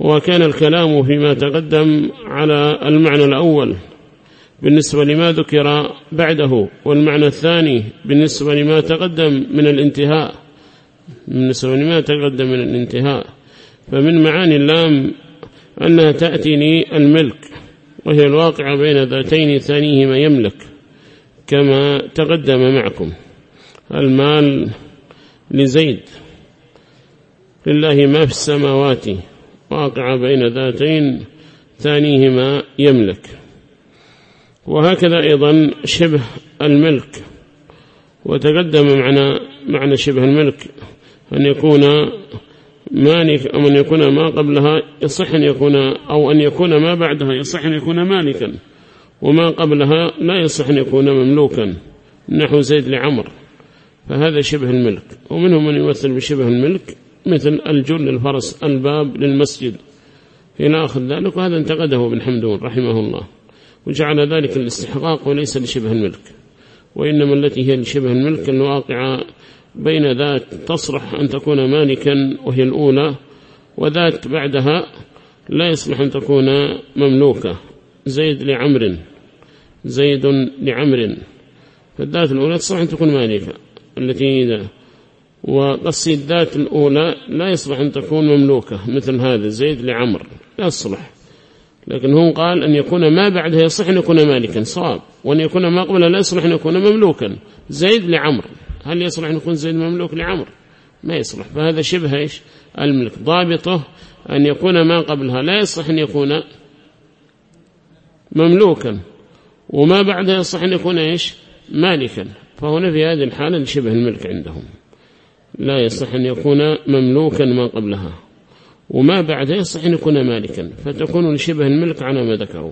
وكان الكلام فيما تقدم على المعنى الأول بالنسبة لما ذكر بعده، والمعنى الثاني بالنسبة لما تقدم من الانتهاء. فمن معاني اللام أنها تأتي الملك، وهي الواقعة بين ذاتين ثانيهما يملك، كما تقدم معكم. المال لزيد، لله ما في السماوات، واقعة بين ذاتين ثانيهما يملك. وهكذا أيضا شبه الملك، وتقدم معنى شبه الملك أن يكون مالك، أو أن يكون ما قبلها يصح أن يكون، أو أن يكون ما بعدها يصح أن يكون مالكا، وما قبلها لا يصح أن يكون مملوكا، نحو زيد لعمر، فهذا شبه الملك. ومنهم من يمثل بشبه الملك مثل الجل للفرس، الباب للمسجد إلى آخر ذلك. وهذا انتقده ابن حمدون رحمه الله، وجعل ذلك الاستحقاق وليس لشبه الملك، وإنما التي هي لشبه الملك الواقعة بين ذات تصلح أن تكون مالكا وهي الأولى، وذات بعدها لا يصلح أن تكون مملوكة، زيد لعمر، فالذات الأولى تصلح أن تكون مالكة التي وقصي الذات الأولى لا يصلح أن تكون مملوكة، مثل هذا زيد لعمر لا يصلح. لكن هو قال أن يكون ما بعدها يصلح أن يكون مالكا صواب، وأن يكون ما قبلها لا يصلح أن يكون مملوكا. زيد لعمر، هل يصلح أن يكون زيد مملوك لعمر؟ ما يصلح. فهذا شبه الملك، ضابطه أن يكون ما قبلها لا يصلح أن يكون مملوكا، وما بعدها يصلح أن يكون مالكا. فهنا في هذه الحالة لشبه الملك عندهم لا يصلح أن يكون مملوكا ما قبلها، وما بعدها يصلح أن يكون مالكا، فتكون لشبه الملك على ما ذكروا.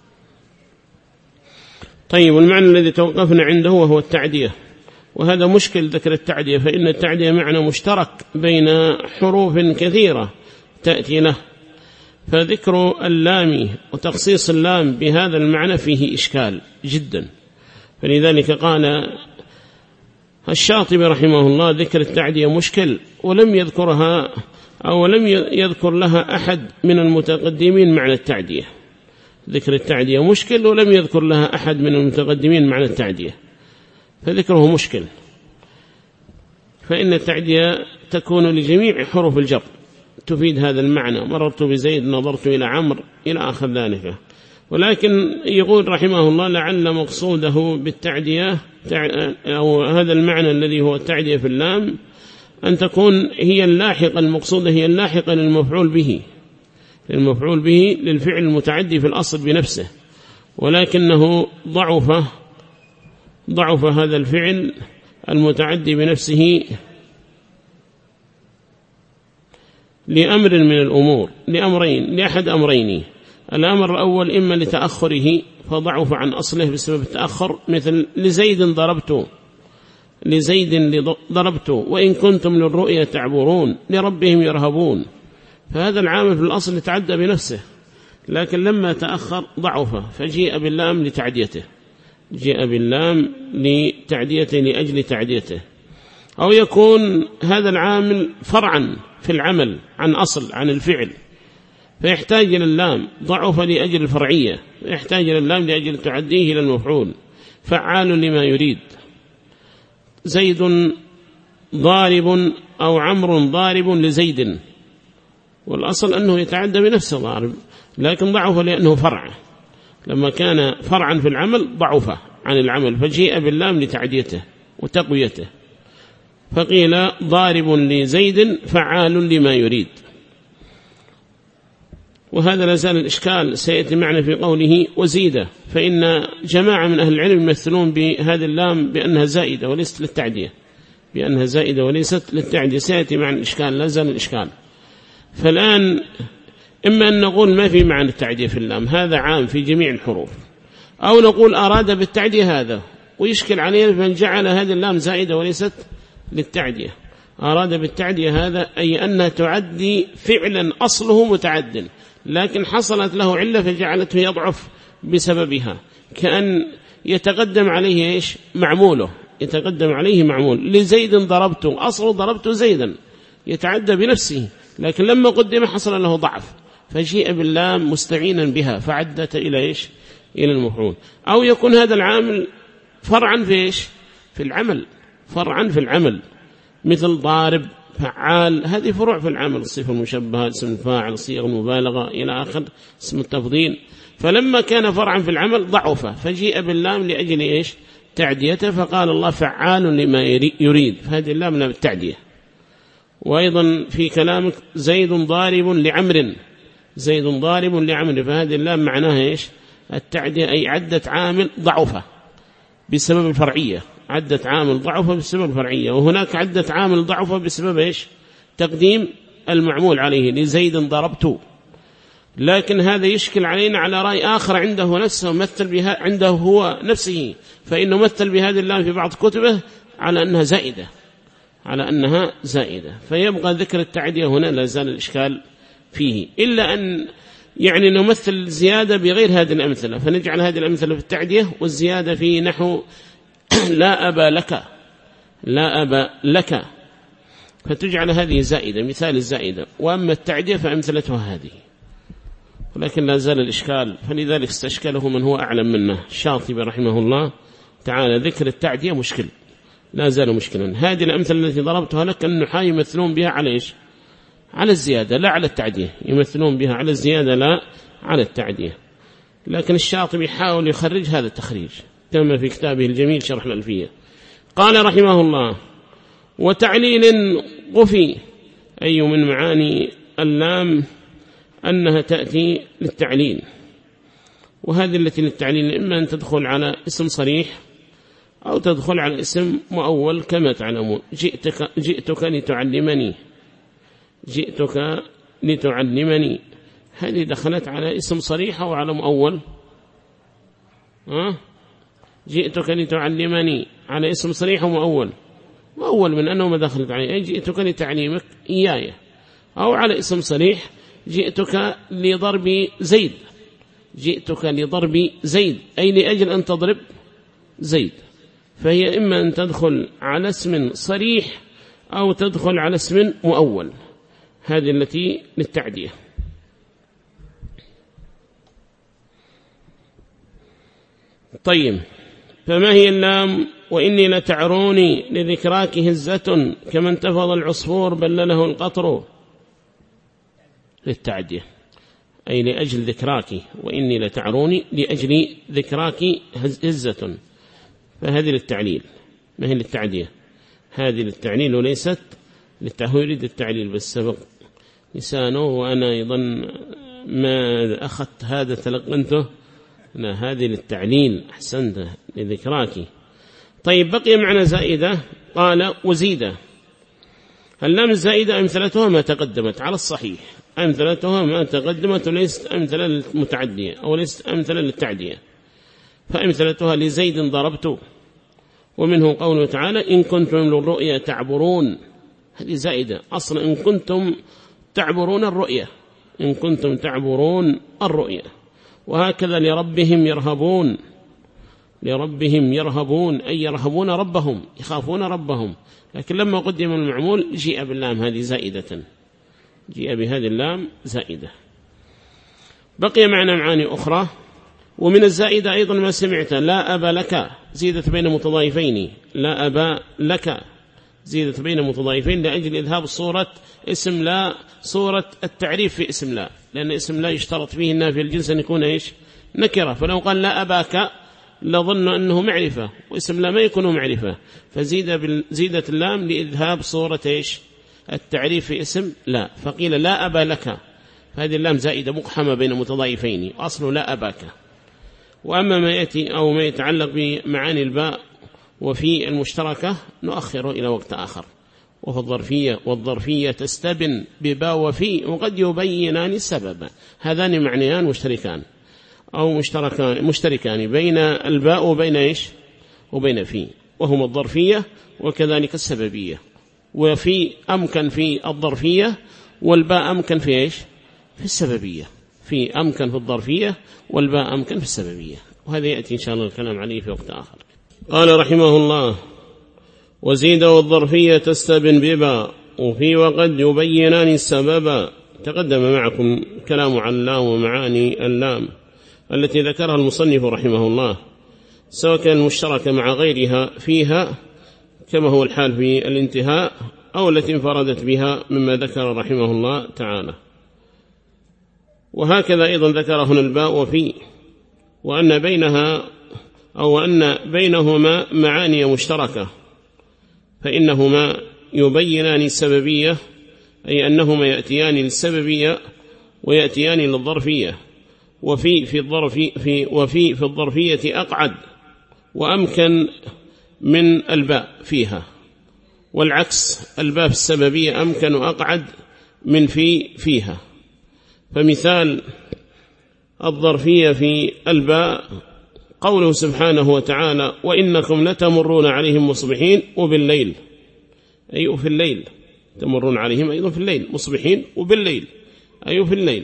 طيب، والمعنى الذي توقفنا عنده وهو التعدية، وهذا مشكل ذكر التعدية، فإن التعدية معنى مشترك بين حروف كثيرة تأتي له، فذكر اللام وتخصيص اللام بهذا المعنى فيه إشكال جدا. فلذلك قال الشاطبي رحمه الله ذكر التعدية مشكل، ولم يذكرها أو لم يذكر لها أحد من المتقدمين معنى التعدية. ذكر التعدية مشكل ولم يذكر لها أحد من المتقدمين معنى التعدية، فذكره مشكل. فإن التعدية تكون لجميع حروف الجر تفيد هذا المعنى، مررت بزيد، نظرت إلى عمرو إلى آخر ذلك. ولكن يقول رحمه الله لعل مقصوده بالتعدية أو هذا المعنى الذي هو التعدية في اللام أن تكون هي اللاحقة، المقصودة هي اللاحقة للمفعول به للفعل المتعدي في الأصل بنفسه، ولكنه ضعف هذا الفعل المتعدي بنفسه لأمر من الأمور، لأحد أمرين. الأمر الأول إما لتأخره فضعف عن أصله بسبب التأخر، مثل لزيد ضربت وإن كنتم للرؤيا تعبرون لربهم يرهبون، فهذا العامل في الأصل يتعدى بنفسه، لكن لما تأخر ضعف، فجيء باللام لتعديته، لأجل تعديته. أو يكون هذا العامل فرعا في العمل عن الفعل، فيحتاج إلى اللام، ضعف لأجل الفرعية، يحتاج إلى اللام لأجل تعديه إلى المفعول، فعال لما يريد. زيد ضارب أو عمرو ضارب لزيد، والأصل أنه يتعدى بنفسه ضارب، لكن ضعف لأنه فرع، لما كان فرعا في العمل ضعف عن العمل، فجيء باللام لتعديته وتقويته، فقيل ضارب لزيد فعال لما يريد. وهذا لازال الإشكال سيأتي معنا في قوله وزيدة، فإن جماعة من أهل العلم يمثلون بهذه اللام بأنها زائدة وليست للتعدية، سيأتي معنا الإشكال، لازال الإشكال. فالآن إما أن نقول ما في معنى التعدية في اللام، هذا عام في جميع الحروف، أو نقول أراد بالتعدية هذا، ويشكل علينا من جعل هذه اللام زائدة وليست للتعدية. أراد بالتعدية هذا أي أنها تعدي فعلا أصله متعد، لكن حصلت له علة فجعلته يضعف بسببها، كأن يتقدم عليه معموله، لزيد ضربته، أصله ضربته زيدا، يتعدى بنفسه، لكن لما قدم حصل له ضعف، فجيء باللام مستعينا بها فعدت إلى إيش؟ إلى المفعول. أو يكون هذا العامل فرعا في إيش؟ في العمل، فرعا في العمل، مثل ضارب، فعال، هذه فروع في العمل، الصفة المشبهة، اسم الفاعل، صيغ المبالغة إلى آخر، اسم التفضيل. فلما كان فرعا في العمل ضعف، فجيء باللام لأجل إيش؟ تعديته، فقال الله فعال لما يريد، فهذه اللام لام التعدية. وأيضا في كلامك زيد ضارب لعمر، زيد ضارب لعمر، فهذه اللام معناها إيش؟ التعدية، أي عدت عامل ضعفة بسبب الفرعية، عدت عامل ضعفة بسبب الفرعية. وهناك عدت عامل ضعفة بسبب إيش؟ تقديم المعمول عليه، لزيد ضربت. لكن هذا يشكل علينا على رأي آخر عنده نفسه، مثل بها عنده هو نفسه، فإنه مثل بهذه اللام في بعض كتبه على أنها زائدة، على أنها زائدة، فيبقى ذكر التعدية هنا لا زال الإشكال فيه، إلا أن يعني نمثل زيادة بغير هذه الأمثلة، فنجعل هذه الأمثلة في التعدية والزيادة في نحو لا أبا لك، لا أبا لك، فتجعل هذه زائدة، مثال الزائدة. وأما التعدية فأمثلتها هذه، ولكن لا زال الإشكال، فلذلك استشكله من هو أعلم منه، الشاطبي رحمه الله تعالى. ذكر التعدية مشكل، لا زال مشكلا. هذه الأمثلة التي ضربتها لك النحاة يمثلون بها على إيش؟ على الزيادة لا على التعدية، يمثلون بها على الزيادة لا على التعدية. لكن الشاطبي يحاول يخرج هذا التخريج كما في كتابه الجميل شرح الألفية. قال رحمه الله وتعليل قفي، أي من معاني اللام أنها تأتي للتعليل، وهذه التي للتعليل إما أن تدخل على اسم صريح أو تدخل على اسم مؤول كما تعلمون. جئتك لتعلمني، جئتك لتعلمني، هذه دخلت على اسم صريح أو على مؤول؟ جئتك لتعلمني على اسم صريح ومؤول، مؤول من أنه ما دخلت عليه، أي جئتك لتعليمك إياي، أو على اسم صريح جئتك لضرب زيد، جئتك لضرب زيد، أي لأجل أن تضرب زيد. فهي إما أن تدخل على اسم صريح أو تدخل على اسم مؤول، هذه التي للتعدية. طيب، فما هي اللام؟ وإني لتعروني لذكراك هزة كما انتفض العصفور بلله القطر، للتعدية، أي لأجل ذكراك، وإني لتعروني لأجل ذكراك هزة، فهذه للتعليل ما هي للتعدية، هذه للتعليل وليست للتهويل. التعليل بالسبق لسانه، وأنا أيضا ما أخذت هذا تلقنته، هذه للتعليل، أحسنت، لذكراك. طيب، بقي معنى زائدة، قال وزيدة. اللام الزائدة أمثلتها ما تقدمت على الصحيح، أمثلتها ما تقدمت، وليست أمثلة للمتعدية أو ليست أمثلة للتعدية. فأمثلتها لزيد ضربت، ومنه قوله تعالى إن كنتم للرؤيا تعبرون، هذه زائدة أصلا، إن كنتم تعبرون الرؤيا، إن كنتم تعبرون الرؤيا. وهكذا لربهم يرهبون، لربهم يرهبون، أي يرهبون ربهم، يخافون ربهم. لكن لما قدم المعمول جيء باللام هذه زائدة، جيء بهذه اللام زائدة. بقي معنا معاني أخرى، ومن الزائدة أيضا ما سمعت لا أبا لك، زيدت بين متضايفين، لا أبا لك زيدت بين متضايفين لأجل إذهاب صورة اسم لا، صورة التعريف في اسم لا، لأن اسم لا يشترط فيه النافي الجنس أن يكون إيش؟ نكرة. فلو قال لا أباك لظن أنه معرفة، واسم لا ما يكون معرفة، فزيدت اللام لإذهاب صورة إيش؟ التعريف في اسم لا، فقيل لا أبا لك، فهذه اللام زائدة مقحمة بين متضايفين، أصل لا أباك. وأما ما يأتي أو ما يتعلق بمعاني الباء وفي المشتركة نؤخره إلى وقت آخر. وفي الظرفية، والظرفية تستبن بباء وفي، وقد يبينان السبب، هذان معنيان مشتركان أو مشتركان بين الباء وبين إيش؟ وبين في، وهما الظرفية وكذلك السببية. وفي أمكن في الظرفية، والباء أمكن في إيش؟ في السببية. في أمكن في الظرفية، والباء أمكن في السببية، وهذا يأتي إن شاء الله الكلام عليه في وقت آخر. قال رحمه الله وزيد والظرفية تستبن بباء وفي، وقد يبينان السبب تقدم معكم كلام عن اللام ومعاني اللام التي ذكرها المصنف رحمه الله، سواء كان مشتركة مع غيرها فيها كما هو الحال في الانتهاء، أو التي انفردت بها مما ذكر رحمه الله تعالى. وهكذا أيضا ذكر هنا الباء وفي، وأن بينها أو أن بينهما معاني مشتركة، فإنهما يبينان السببية، أي أنهما يأتيان للسببية ويأتيان للظرفية. وفي الظرفية أقعد وأمكن من الباء فيها، والعكس الباء في السببية أمكن وأقعد من فيها. فمثال الظرفية في الباء قوله سبحانه وتعالى: وإنكم لتمرون عليهم مصبحين وبالليل، أي في الليل، تمرون عليهم أيضا في الليل، مصبحين وبالليل أي في الليل.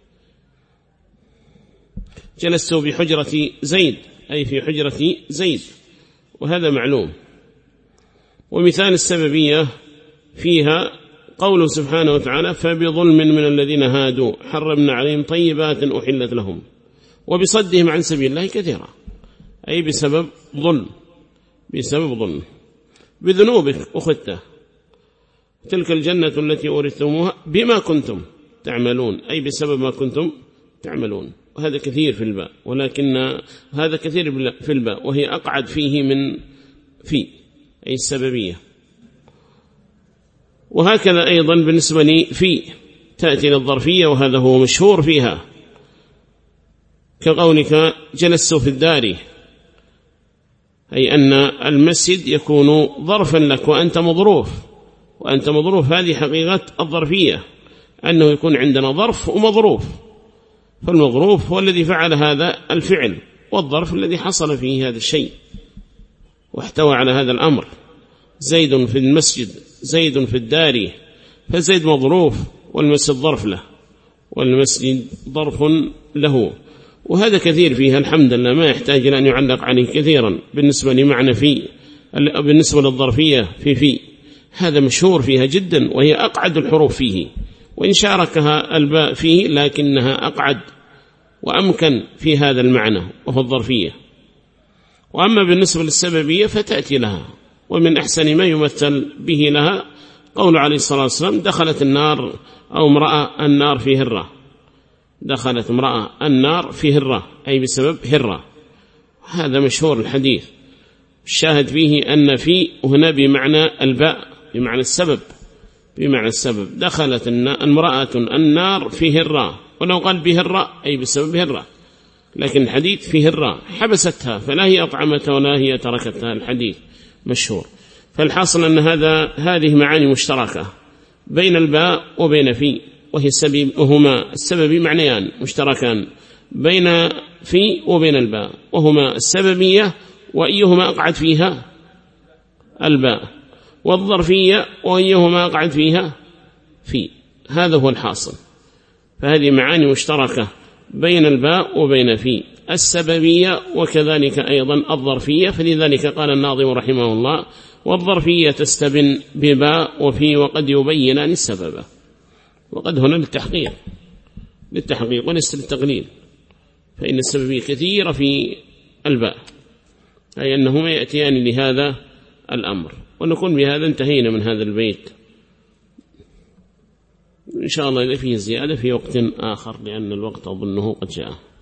جلست بحجرة زيد، أي في حجرة زيد، وهذا معلوم. ومثال السببية فيها قوله سبحانه وتعالى: فبظلم من الذين هادوا حرمنا عليهم طيبات أحلت لهم، وبصدهم عن سبيل الله كثيرا، أي بسبب ظلم، بذنوبك أخذته. تلك الجنة التي أورثتموها بما كنتم تعملون، أي بسبب ما كنتم تعملون. وهذا كثير في الباء، ولكن هذا كثير في الباء، وهي أقعد فيه من أي السببية. وهكذا أيضا بالنسبة لي تأتي للظرفية، وهذا هو مشهور فيها، كقولك جلست في الدار، أي أن المسجد يكون ظرفا لك وأنت مظروف. هذه حقيقة الظرفية، أنه يكون عندنا ظرف ومظروف، فالمظروف هو الذي فعل هذا الفعل، والظرف الذي حصل فيه هذا الشيء واحتوى على هذا الأمر. زيد في المسجد، زيد في الدار، فزيد مظروف والمسجد ظرف له، والمسجد ظرف له. وهذا كثير فيها الحمد لله، ما يحتاج أن يعلق عليه كثيرا. بالنسبة لمعنى بالنسبة للظرفية في هذا مشهور فيها جدا، وهي أقعد الحروف فيه، وإن شاركها الباء فيه لكنها أقعد وأمكن في هذا المعنى وهو الظرفية. وأما بالنسبة للسببية فتأتي لها، ومن أحسن ما يمثل به لها قول عليه الصلاة والسلام: دخلت النار أو امرأة النار في هرة، دخلت امرأة النار في هرة، أي بسبب هرة. هذا مشهور الحديث. الشاهد فيه أن في هنا بمعنى الباء، بمعنى السبب، دخلت امرأة النار في هرة، ولو قال بهرة أي بسبب هرة، لكن الحديث في هرة حبستها، فلا هي أطعمتها ولا هي تركتها. الحديث مشهور. فالحاصل أن هذه معاني مشتركة بين الباء وبين في، وهما السبب معنيان مشتركان بين في وبين الباء، وهما السببية، وأيهما أقعد فيها الباء، والظرفية وأيهما أقعد فيها في. هذا هو الحاصل. فهذه معاني مشتركة بين الباء وبين في، السببية وكذلك أيضا الظرفية. فلذلك قال الناظم رحمه الله: والظرفية تستبن بباء وفي، وقد يبينان السبب. وقد هنا للتحقيق وليس للتقليل، فإن السببية كثيرة في الباء، أي أنهما يأتيان لهذا الأمر. ونكون بهذا انتهينا من هذا البيت، إن شاء الله إذا فيه زيادة في وقت آخر، لأن الوقت أظنه قد جاء.